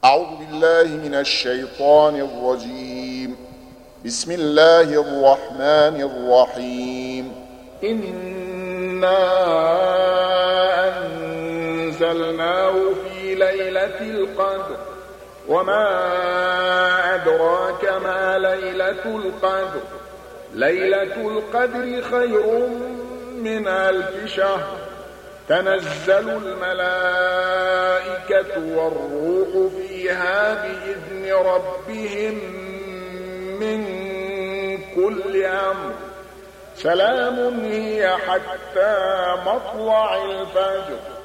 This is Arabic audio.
أعوذ بالله من الشيطان الرجيم. بسم الله الرحمن الرحيم. إنا أنزلناه في ليلة القدر وما أدراك ما ليلة القدر ليلة القدر خير من 1000 شهر تنزل الملائكة والروح فيها بإذن ربهم من كل أمر سلام هي حتى مطلع الفجر.